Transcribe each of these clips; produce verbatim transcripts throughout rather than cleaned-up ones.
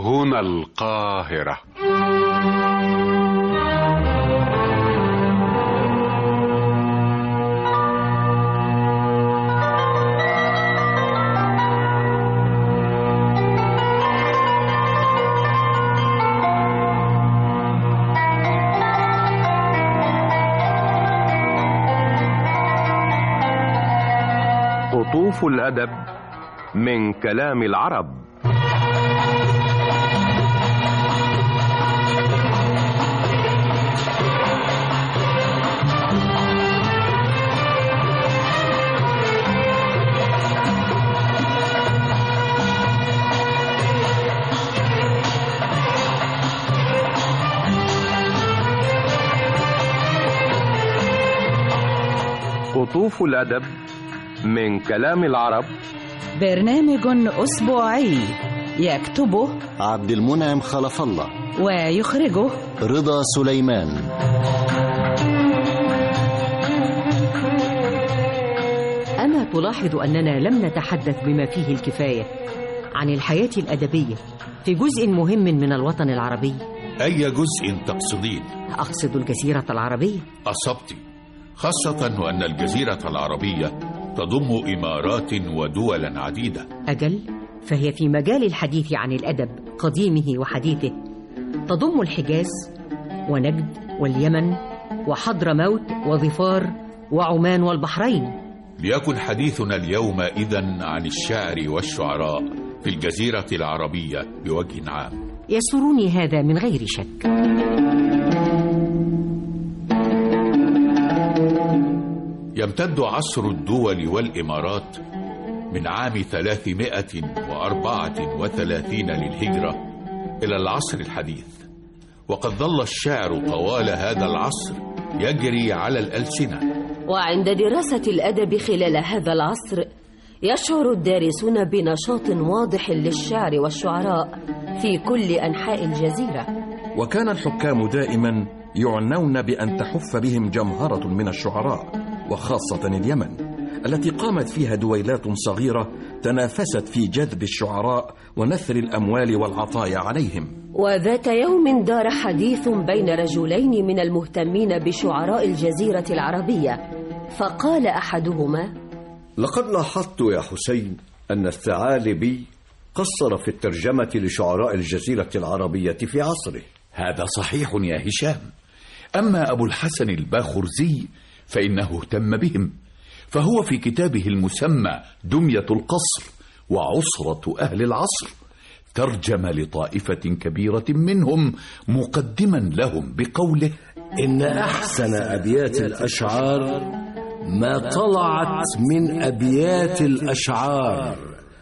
هنا القاهرة. قطوف الأدب من كلام العرب. قطوف الأدب من كلام العرب، برنامج أسبوعي يكتبه عبد المنعم خلف الله ويخرجه رضا سليمان. أما تلاحظ أننا لم نتحدث بما فيه الكفاية عن الحياة الأدبية في جزء مهم من الوطن العربي؟ أي جزء تقصدين؟ أقصد الجزيرة العربية. أصبت، خاصة وأن الجزيرة العربية تضم إمارات ودولا عديدة. أجل، فهي في مجال الحديث عن الأدب قديمه وحديثه تضم الحجاز ونجد واليمن وحضرموت وظفار وعمان والبحرين. ليكن حديثنا اليوم إذن عن الشعر والشعراء في الجزيرة العربية بوجه عام. يسرني هذا من غير شك. يمتد عصر الدول والإمارات من عام ثلاثمائة وأربعة وثلاثين للهجرة إلى العصر الحديث، وقد ظل الشعر طوال هذا العصر يجري على الألسنة. وعند دراسة الأدب خلال هذا العصر يشعر الدارسون بنشاط واضح للشعر والشعراء في كل أنحاء الجزيرة. وكان الحكام دائما يعنون بأن تحف بهم جمهرة من الشعراء، وخاصة اليمن التي قامت فيها دويلات صغيرة تنافست في جذب الشعراء ونثر الأموال والعطايا عليهم. وذات يوم دار حديث بين رجلين من المهتمين بشعراء الجزيرة العربية، فقال أحدهما: لقد لاحظت يا حسين أن الثعالبي قصر في الترجمة لشعراء الجزيرة العربية في عصره. هذا صحيح يا هشام، أما أبو الحسن الباخرزي فإنه اهتم بهم، فهو في كتابه المسمى دمية القصر وعصرة أهل العصر ترجم لطائفة كبيرة منهم مقدما لهم بقوله: إن أحسن أبيات الأشعار ما طلعت من أبيات الأشعار،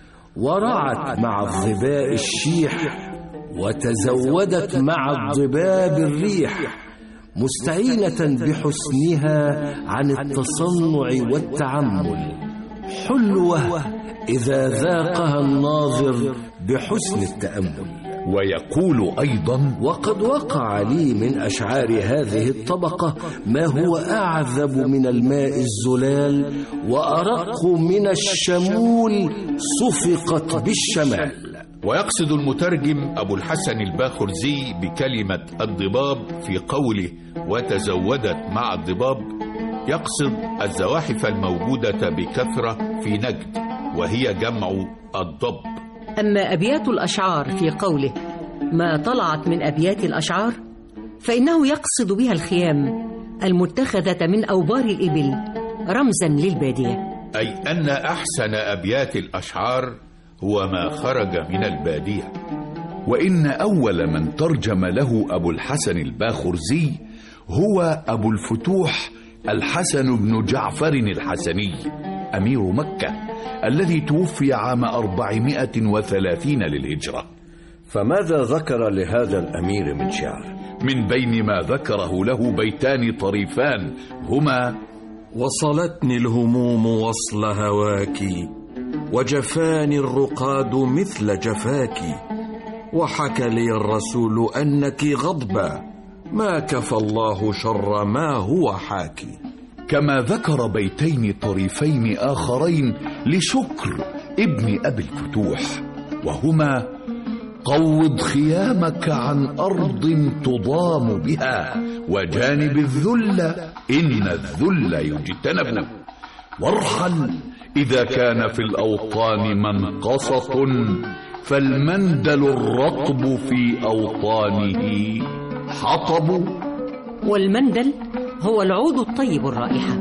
ورعت مع الظباء الشيح وتزودت مع الضباب الريح، مستعينة بحسنها عن التصنع والتعمل، حلوة إذا ذاقها الناظر بحسن التأمل. ويقول أيضا: وقد وقع لي من أشعار هذه الطبقة ما هو أعذب من الماء الزلال وأرق من الشمول صفقت بالشمال. ويقصد المترجم أبو الحسن الباخرزي بكلمة الضباب في قوله وتزودت مع الضباب يقصد الزواحف الموجودة بكثرة في نجد، وهي جمع الضب. أما أبيات الأشعار في قوله ما طلعت من أبيات الأشعار فإنه يقصد بها الخيام المتخذة من أوبار الإبل رمزا للبادية، أي أن أحسن أبيات الأشعار هو ما خرج من البادية. وإن أول من ترجم له أبو الحسن الباخرزي هو أبو الفتوح الحسن بن جعفر الحسني أمير مكة الذي توفي عام أربعمائة وثلاثين للهجرة. فماذا ذكر لهذا الأمير من شعر؟ من بين ما ذكره له بيتان طريفان هما: وصلتني الهموم وصل هواك، وجفاني الرقاد مثل جفاك، وحكى لي الرسول أنك غضبا، ما كفى الله شر ما هو حاكي. كما ذكر بيتين طريفين آخرين لشكر ابن أبي الفتوح، وهما: قوض خيامك عن أرض تضام بها، وجانب الذل إن الذل يجتنب. وارحل إذا كان في الأوطان منقصة، فالمندل الرطب في أوطانه حطب. والمندل هو العود الطيب الرائحة.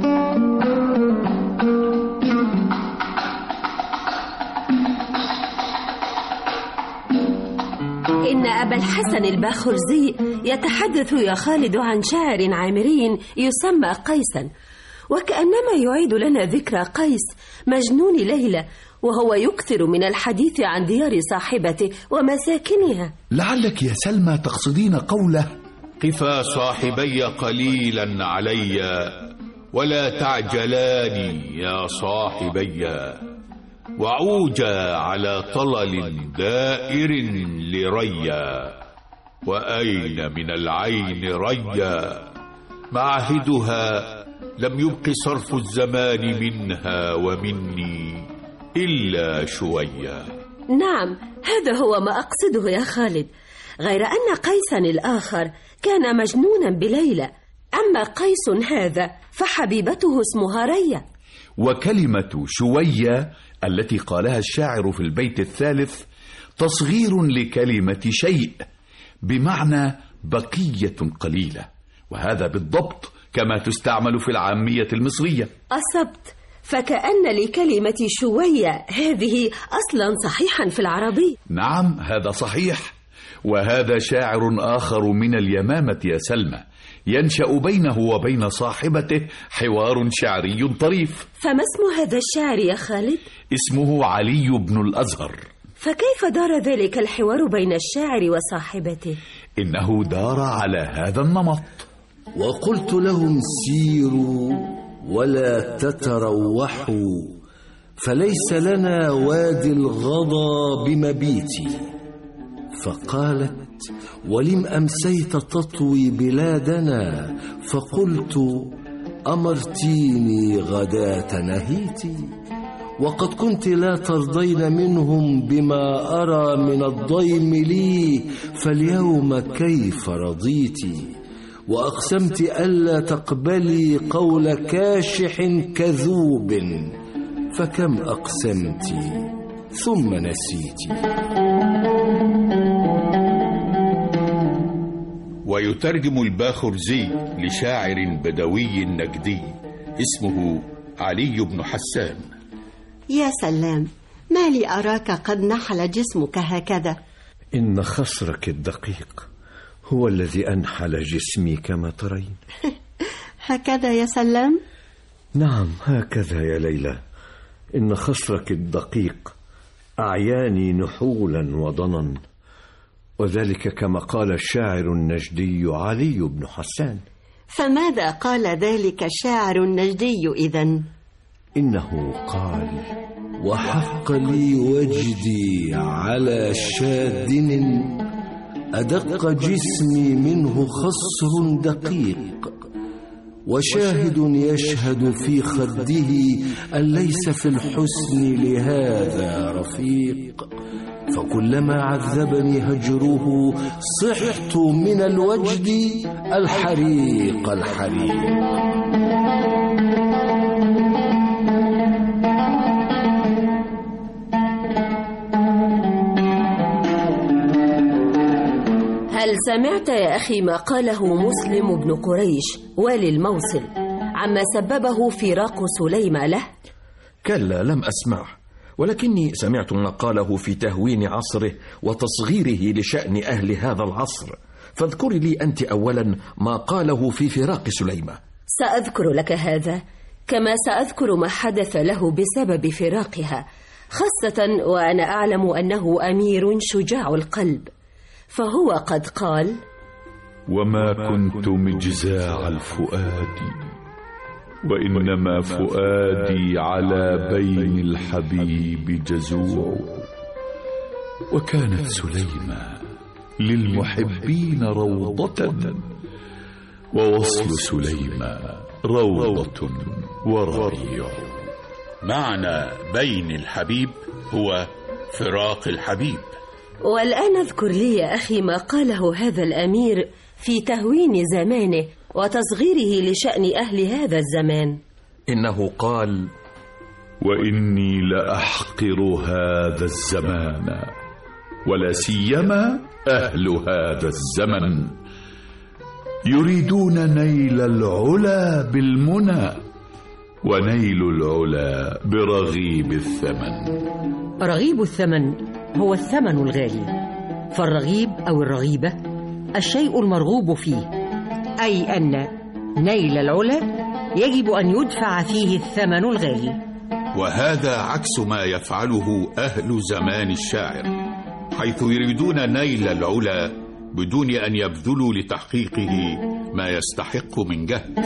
إن أبا الحسن الباخرزي يتحدث يا خالد عن شاعر عامري يسمى قيسا، وكأنما يعيد لنا ذكرى قيس مجنون ليلى، وهو يكثر من الحديث عن ديار صاحبته ومساكنها. لعلك يا سلمى تقصدين قوله: قفا صاحبي قليلا علي ولا تعجلان يا صاحبي، وعوجا على طلل دائر لريا، وأين من العين ريا، معهدها لم يبق صرف الزمان منها ومني إلا شوية. نعم، هذا هو ما أقصده يا خالد، غير أن قيسا الآخر كان مجنونا بليلى، أما قيس هذا فحبيبته اسمها ريا. وكلمة شوية التي قالها الشاعر في البيت الثالث تصغير لكلمة شيء بمعنى بقية قليلة، وهذا بالضبط كما تستعمل في العامية المصرية. أصبت، فكأن لكلمة شوية هذه أصلا صحيحا في العربي. نعم، هذا صحيح. وهذا شاعر آخر من اليمامة يا سلمى، ينشأ بينه وبين صاحبته حوار شعري طريف. فما اسم هذا الشاعر يا خالد؟ اسمه علي بن الأزهر. فكيف دار ذلك الحوار بين الشاعر وصاحبته؟ إنه دار على هذا النمط: وقلت لهم سيروا ولا تتروحوا، فليس لنا وادي الغضا بمبيتي. فقالت: ولم أمسيت تطوي بلادنا؟ فقلت: أمرتيني غداة نهيتي، وقد كنت لا ترضين منهم بما أرى من الضيم لي، فاليوم كيف رضيتي؟ وأقسمت ألا تقبلي قول كاشح كذوب، فكم أقسمت ثم نسيت. ويترجم الباخرزي لشاعر بدوي نجدي اسمه علي بن حسان: يا سلام، ما لي أراك قد نحل جسمك هكذا؟ إن خصرك الدقيق هو الذي أنحل جسمي كما ترين. هكذا يا سلام؟ نعم، هكذا يا ليلى. إن خصرك الدقيق أعياني نحولا وضنا، وذلك كما قال الشاعر النجدي علي بن حسان. فماذا قال ذلك الشاعر النجدي إذن؟ إنه قال: وحق لي وجدي على شادن، أدق جسمي منه خصر دقيق، وشاهد يشهد في خده أن ليس في الحسن لهذا رفيق، فكلما عذبني هجره صحت من الوجد الحريق الحريق. هل سمعت يا أخي ما قاله مسلم بن قريش والي الموصل عما سببه فراق سليمة له؟ كلا، لم أسمع، ولكني سمعت ما قاله في تهوين عصره وتصغيره لشأن أهل هذا العصر. فاذكري لي أنت أولا ما قاله في فراق سليمة. سأذكر لك هذا، كما سأذكر ما حدث له بسبب فراقها، خاصة وأنا أعلم أنه أمير شجاع القلب. فهو قد قال: وما كنت مجزاع الفؤاد، وإنما فؤادي على بين الحبيب جزوع، وكانت سليمة للمحبين روضة، ووصل سليمة روضة وربيع. معنى بين الحبيب هو فراق الحبيب، والآن اذكر لي يا أخي ما قاله هذا الأمير في تهوين زمانه وتصغيره لشأن أهل هذا الزمان. إنه قال: وإني لأحقر هذا الزمان ولا سيما أهل هذا الزمن، يريدون نيل العلا بالمنى ونيل العلا برغيب الثمن. رغيب الثمن هو الثمن الغالي، فالرغيب أو الرغيبة الشيء المرغوب فيه، أي أن نيل العلا يجب أن يدفع فيه الثمن الغالي. وهذا عكس ما يفعله أهل زمان الشاعر، حيث يريدون نيل العلا بدون أن يبذلوا لتحقيقه ما يستحق من جهد.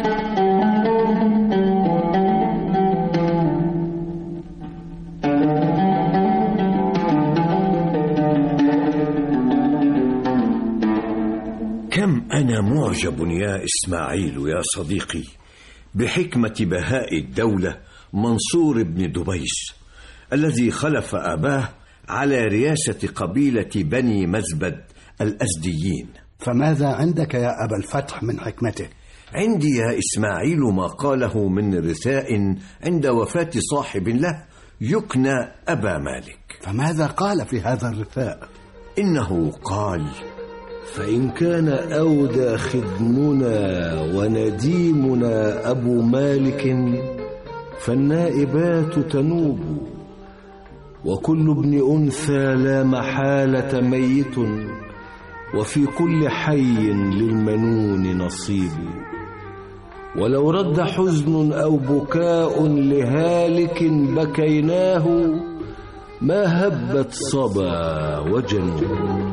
كم أنا معجب يا إسماعيل يا صديقي بحكمة بهاء الدولة منصور بن دبيس الذي خلف أباه على رياسة قبيلة بني مزبد الأزديين. فماذا عندك يا أبا الفتح من حكمته؟ عندي يا إسماعيل ما قاله من رثاء عند وفاة صاحب له يكنى أبا مالك. فماذا قال في هذا الرثاء؟ إنه قال: فإن كان أودى خدمنا ونديمنا أبو مالك فالنائبات تنوب، وكل ابن أنثى لا محالة ميت، وفي كل حي للمنون نصيب. ولو رد حزن أو بكاء لهالك بكيناه، ما هبت صبا وجنوب.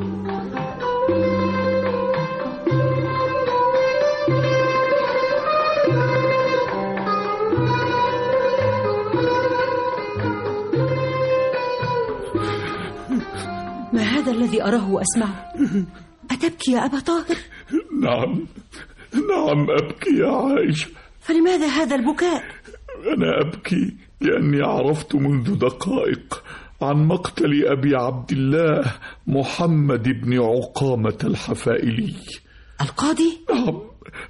ما هذا الذي أراه وأسمعه؟ أتبكي يا أبا طاهر؟ نعم نعم أبكي يا عائشة. فلماذا هذا البكاء؟ أنا أبكي لأني عرفت منذ دقائق عن مقتل أبي عبد الله محمد بن عقامة الحفائلي. القاضي؟ نعم،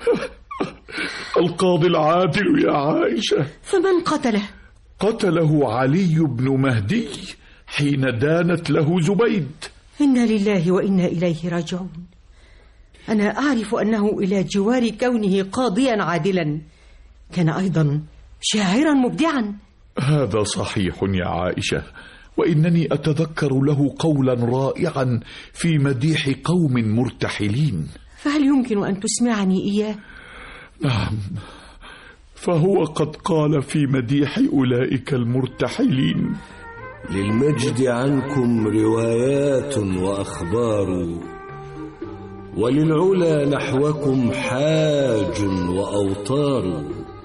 القاضي العادل يا عائشة. فمن قتله؟ قتله علي بن مهدي حين دانت له زبيد. إنا لله وإنا إليه راجعون. أنا أعرف أنه إلى جوار كونه قاضيا عادلا كان أيضا شاعرا مبدعا. هذا صحيح يا عائشة، وإنني أتذكر له قولا رائعا في مديح قوم مرتحلين. فهل يمكن أن تسمعني إياه؟ نعم، فهو قد قال في مديح أولئك المرتحلين: للمجد عنكم روايات وأخبار، وللعلا نحوكم حاج وأوطار.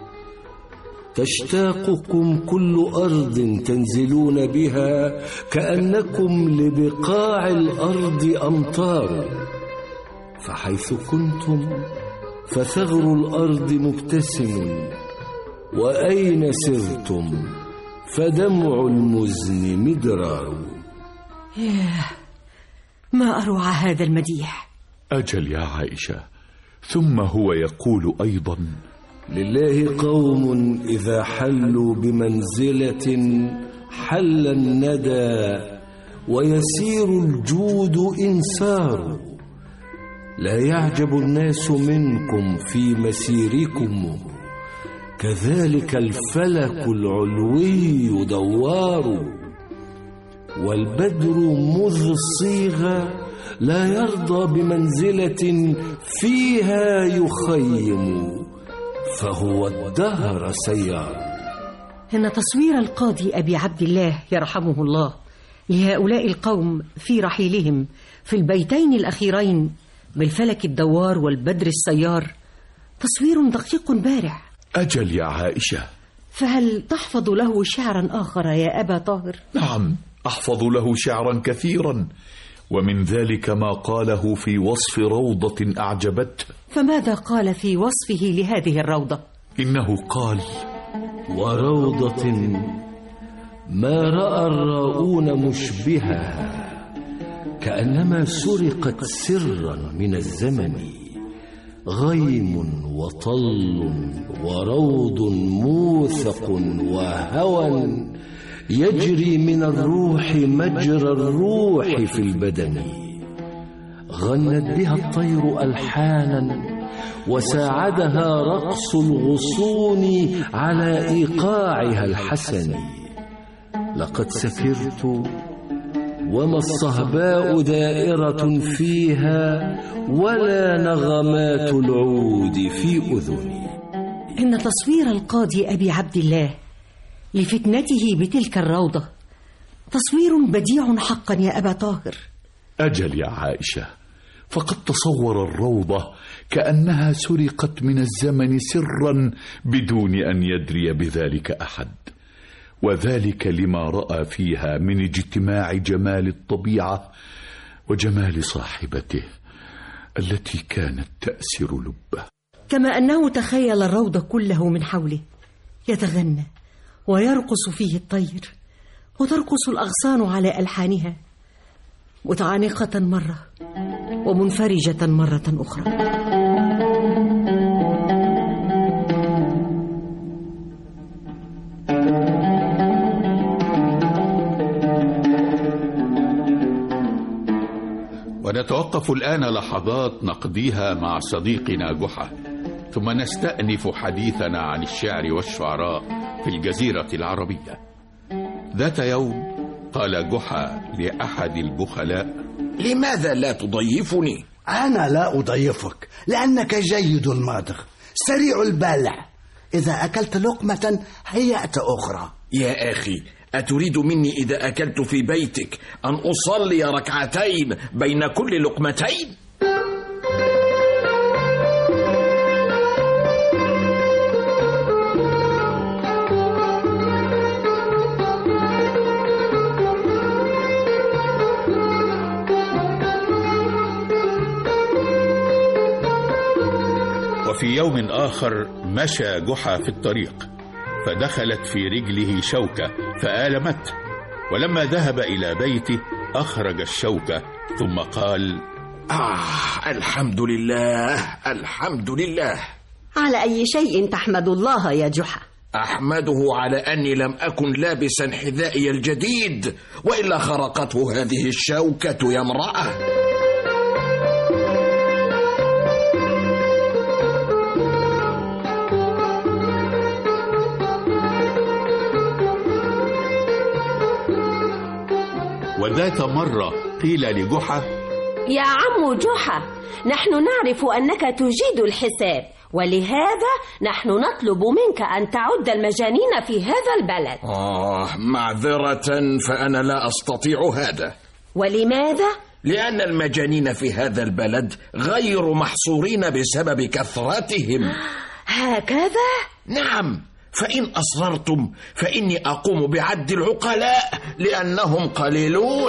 تشتاقكم كل أرض تنزلون بها، كأنكم لبقاع الأرض أمطار. فحيث كنتم فثغر الأرض مبتسم، وأين سرتم فدمع المزن مدرار. ياه، ما أروع هذا المديح. أجل يا عائشة. ثم هو يقول أيضا: لله قوم إذا حلوا بمنزلة حل الندى، ويسير الجود إن ساروا. لا يعجب الناس منكم في مسيركم، كذلك الفلك العلوي دوار. والبدر مذ صيغ لا يرضى بمنزلة فيها يخيم، فهو الدهر سيار. إن تصوير القاضي أبي عبد الله يرحمه الله لهؤلاء القوم في رحيلهم في البيتين الأخيرين بالفلك الدوار والبدر السيار تصوير دقيق بارع. أجل يا عائشة. فهل تحفظ له شعرا آخر يا أبا طاهر؟ نعم، أحفظ له شعرا كثيرا، ومن ذلك ما قاله في وصف روضة أعجبته. فماذا قال في وصفه لهذه الروضة؟ إنه قال: وروضة ما رأى الراؤون مشبها، كأنما سرقت سرا من الزمن، غيم وطل وروض موثق وهوى يجري من الروح مجرى الروح في البدن. غنت بها الطير ألحانا وساعدها رقص الغصون على إيقاعها الحسن. لقد سكرت وما الصهباء دائرة فيها ولا نغمات العود في أذني. إن تصوير القاضي أبي عبد الله لفتنته بتلك الروضة تصوير بديع حقا يا أبا طاهر. أجل يا عائشة، فقد تصور الروضة كأنها سرقت من الزمن سرا بدون أن يدري بذلك أحد، وذلك لما رأى فيها من اجتماع جمال الطبيعة وجمال صاحبته التي كانت تأسر لبه. كما أنه تخيل الروض كله من حوله يتغنى ويرقص فيه الطير وترقص الأغصان على ألحانها، متعانقة مرة ومنفرجة مرة أخرى. ونتوقف الآن لحظات نقضيها مع صديقنا جحا، ثم نستأنف حديثنا عن الشعر والشعراء في الجزيرة العربية. ذات يوم قال جحا لأحد البخلاء: لماذا لا تضيفني؟ أنا لا أضيفك لأنك جيد الماضغ سريع البلع، إذا أكلت لقمة هيأت أخرى. يا أخي، أتريد مني إذا أكلت في بيتك أن أصلي ركعتين بين كل لقمتين؟ وفي يوم آخر مشى جحا في الطريق فدخلت في رجله شوكة فآلمته، ولما ذهب إلى بيته أخرج الشوكة ثم قال: آه الحمد لله الحمد لله. على أي شيء تحمد الله يا جحا؟ أحمده على أني لم أكن لابسا حذائي الجديد، وإلا خرقته هذه الشوكة يا امرأة. وذات مرة قيل لجحا: يا عم جحا، نحن نعرف أنك تجيد الحساب، ولهذا نحن نطلب منك أن تعد المجانين في هذا البلد. آه معذرة، فأنا لا أستطيع هذا. ولماذا؟ لأن المجانين في هذا البلد غير محصورين بسبب كثرتهم. هكذا؟ نعم، فإن أصررتم فإني أقوم بعد العقلاء لأنهم قليلون.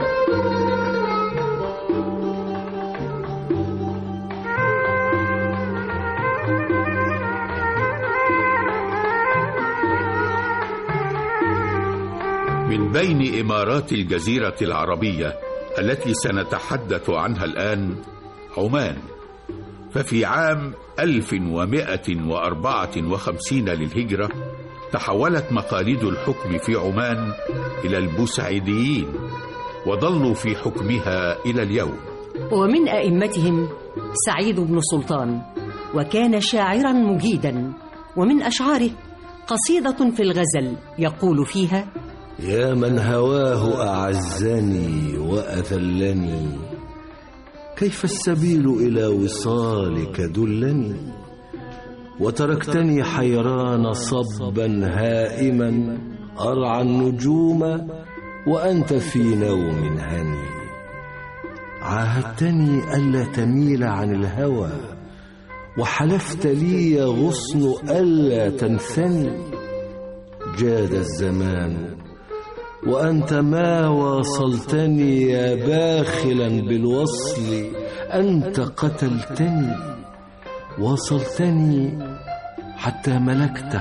من بين إمارات الجزيرة العربية التي سنتحدث عنها الآن عمان، ففي عام ألف ومائة وأربعة وخمسين للهجرة تحولت مقاليد الحكم في عمان إلى البوسعيديين، وظلوا في حكمها إلى اليوم. ومن أئمتهم سعيد بن سلطان، وكان شاعرا مجيدا، ومن أشعاره قصيدة في الغزل يقول فيها: يا من هواه أعزني وأذلني، كيف السبيل إلى وصالك دلني، وتركتني حيران صبا هائما أرعى النجوم وأنت في نوم هني، عاهدتني ألا تميل عن الهوى وحلفت لي يا غصن ألا تنثني، جاد الزمان وأنت ما واصلتني يا باخلا بالوصل، أنت قتلتني واصلتني حتى ملكت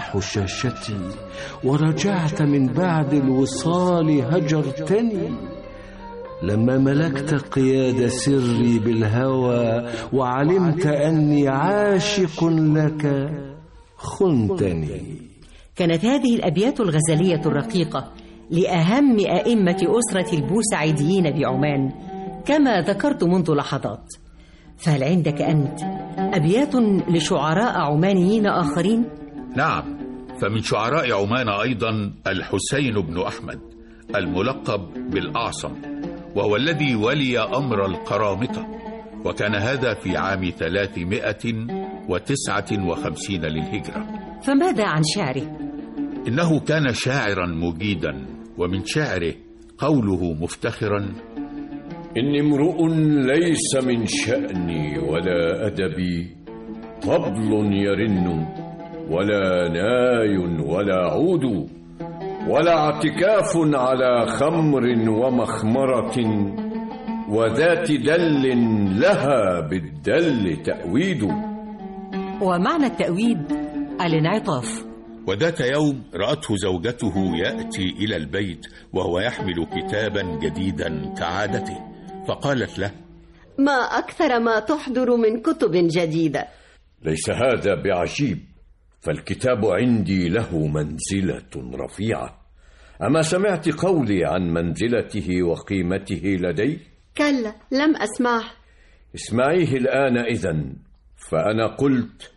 لما ملكت قياد سري بالهوى وعلمت أني عاشق لك خنتني. كانت هذه الأبيات الغزلية الرقيقة لأهم أئمة أسرة البوسعيديين بعمان كما ذكرت منذ لحظات. فهل عندك أنت أبيات لشعراء عمانيين آخرين؟ نعم، فمن شعراء عمان أيضا الحسين بن أحمد الملقب بالأعصم، وهو الذي ولي أمر القرامطة، وكان هذا في عام ثلاثمائة وتسعة وخمسين للهجرة. فماذا عن شعره؟ إنه كان شاعرا مجيدا، ومن شعره قوله مفتخرا: إني امرؤ ليس من شأني ولا أدبي طبل يرن ولا ناي ولا عود ولا اعتكاف على خمر ومخمرة وذات دل لها بالدل تأويد. ومعنى التأويد الانعطاف. وذات يوم رأته زوجته يأتي إلى البيت وهو يحمل كتابا جديدا كعادته، فقالت له: ما أكثر ما تحضر من كتب جديدة. ليس هذا بعجيب، فالكتاب عندي له منزلة رفيعة. أما سمعت قولي عن منزلته وقيمته لدي؟ كلا، لم أسمعه. اسمعيه الآن إذن. فأنا قلت: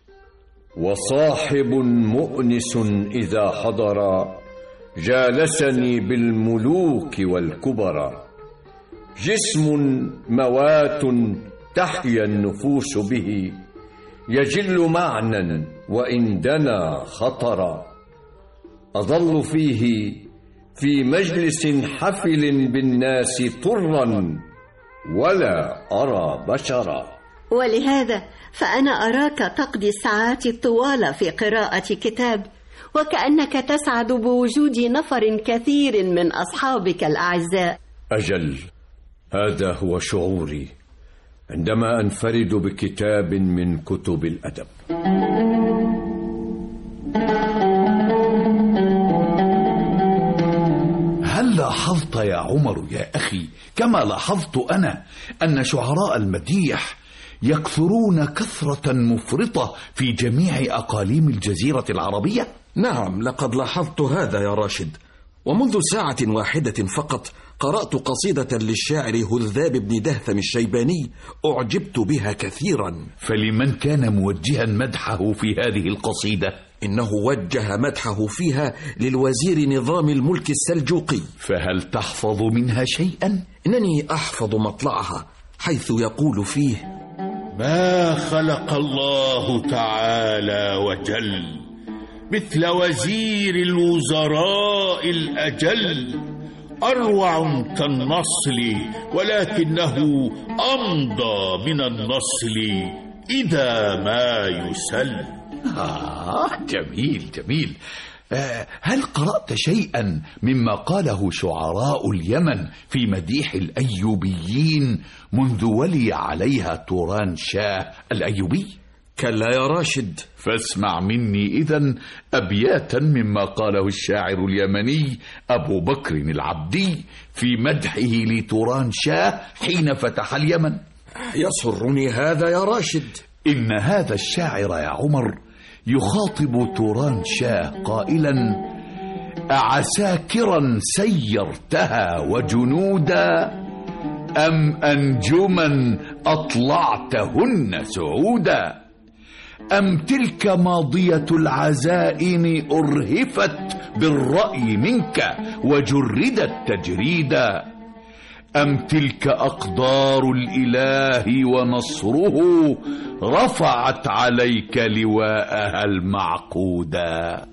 وصاحب مؤنس إذا حضر جالسني بالملوك والكبرى، جسم موات تحيا النفوس به، يجل معنى وإن دنا خطرا، أظل فيه في مجلس حفل بالناس طرا ولا أرى بشرا. ولهذا فأنا أراك تقضي الساعات الطوال في قراءة كتاب، وكأنك تسعد بوجود نفر كثير من أصحابك الأعزاء. أجل، هذا هو شعوري عندما أنفرد بكتاب من كتب الأدب. هل لاحظت يا عمر يا أخي كما لاحظت أنا أن شعراء المديح يكثرون كثرة مفرطة في جميع أقاليم الجزيرة العربية؟ نعم، لقد لاحظت هذا يا راشد، ومنذ ساعة واحدة فقط قرأت قصيدة للشاعر هذاب بن دهثم الشيباني أعجبت بها كثيرا. فلمن كان موجها مدحه في هذه القصيدة؟ إنه وجه مدحه فيها للوزير نظام الملك السلجوقي. فهل تحفظ منها شيئا؟ إنني أحفظ مطلعها، حيث يقول فيه: ما خلق الله تعالى وجل مثل وزير الوزراء الأجل، أروع كالنصل ولكنه أمضى من النصل إذا ما يسل. آه جميل جميل. آه هل قرأت شيئا مما قاله شعراء اليمن في مديح الأيوبيين منذ ولي عليها توران شاه الأيوبي؟ كلا يا راشد. فاسمع مني إذن أبياتا مما قاله الشاعر اليمني أبو بكر العبدي في مدحه لتوران شاه حين فتح اليمن. يسرني هذا يا راشد. إن هذا الشاعر يا عمر يخاطب توران شاه قائلا: أعساكرا سيرتها وجنودا أم أنجما أطلعتهن سعودا، أم تلك ماضية العزائم أرهفت بالرأي منك وجردت تجريدا، أم تلك أقدار الإله ونصره رفعت عليك لواءها المعقودا.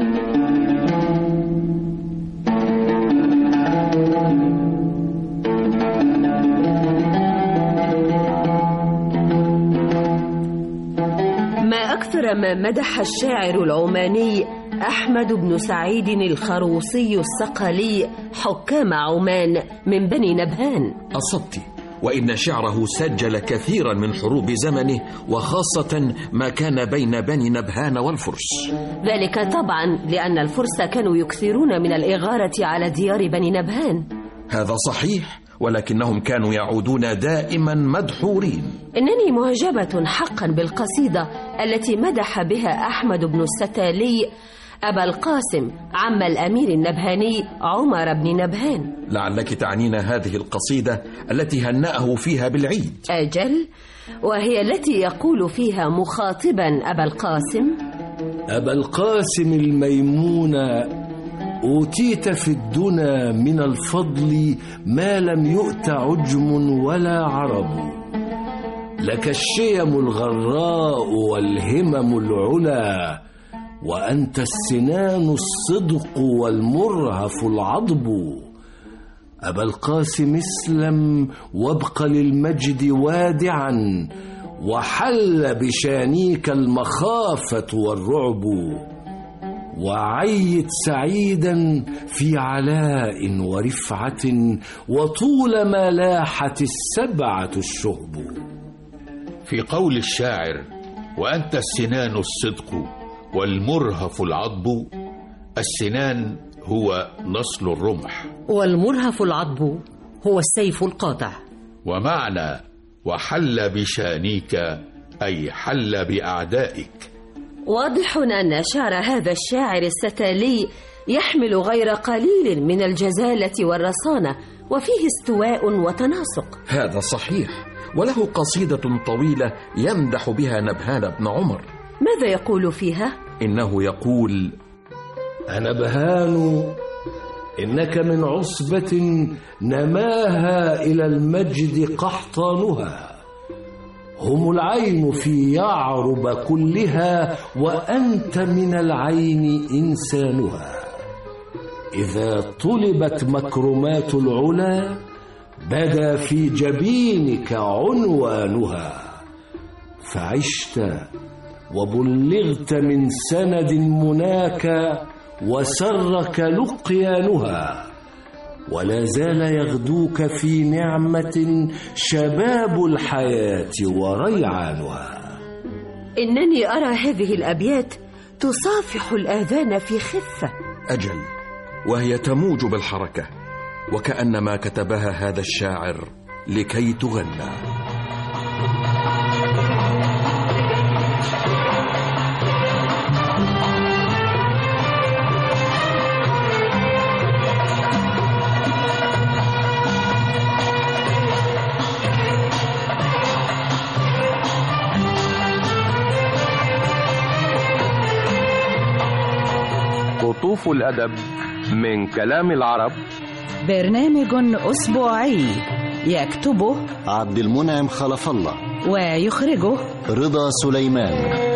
ما أكثر ما مدح الشاعر العماني أحمد بن سعيد الخروصي الصقلي حكام عمان من بني نبهان. أصبت، وإن شعره سجل كثيرا من حروب زمنه، وخاصة ما كان بين بني نبهان والفرس. ذلك طبعا لأن الفرس كانوا يكثرون من الإغارة على ديار بني نبهان. هذا صحيح، ولكنهم كانوا يعودون دائما مدحورين. إنني معجبة حقا بالقصيدة التي مدح بها أحمد بن الستالي أبا القاسم عم الأمير النبهاني عمر بن نبهان. لعلك تعنين هذه القصيدة التي هنأه فيها بالعيد. أجل، وهي التي يقول فيها مخاطبا أبا القاسم: أبا القاسم الميمون، أوتيت في الدنا من الفضل ما لم يؤت عجم ولا عرب، لك الشيم الغراء والهمم العلا، وأنت السنان الصدق والمرهف العضب. أبا القاسم اسلم وابق للمجد وادعا، وحل بشانيك المخافة والرعب، وعيت سعيدا في علاء ورفعة، وطولما لاحت السبعة الشهب. في قول الشاعر: وأنت السنان الصدق والمرهف العضب، السنان هو نصل الرمح، والمرهف العضب هو السيف القاطع. ومعنى وحل بشانيك أي حل بأعدائك. واضح أن شعر هذا الشاعر الستالي يحمل غير قليل من الجزالة والرصانة، وفيه استواء وتناسق. هذا صحيح، وله قصيدة طويلة يمدح بها نبهان بن عمر. ماذا يقول فيها؟ إنه يقول: أنبهان، إنك من عصبة نماها إلى المجد قحطانها، هم العين في يعرب كلها، وأنت من العين إنسانها. إذا طلبت مكرمات العلا بدا في جبينك عنوانها، فعشت وبلغت من سند مناك، وسرك لقيانها، ولا زال يغدوك في نعمة شباب الحياة وريعانها. إنني أرى هذه الأبيات تصافح الآذان في خفة. أجل، وهي تموج بالحركة، وكأنما كتبها هذا الشاعر لكي تغنى. قطوف الأدب من كلام العرب، برنامج أسبوعي يكتبه عبد المنعم خلف الله، ويخرجه رضا سليمان.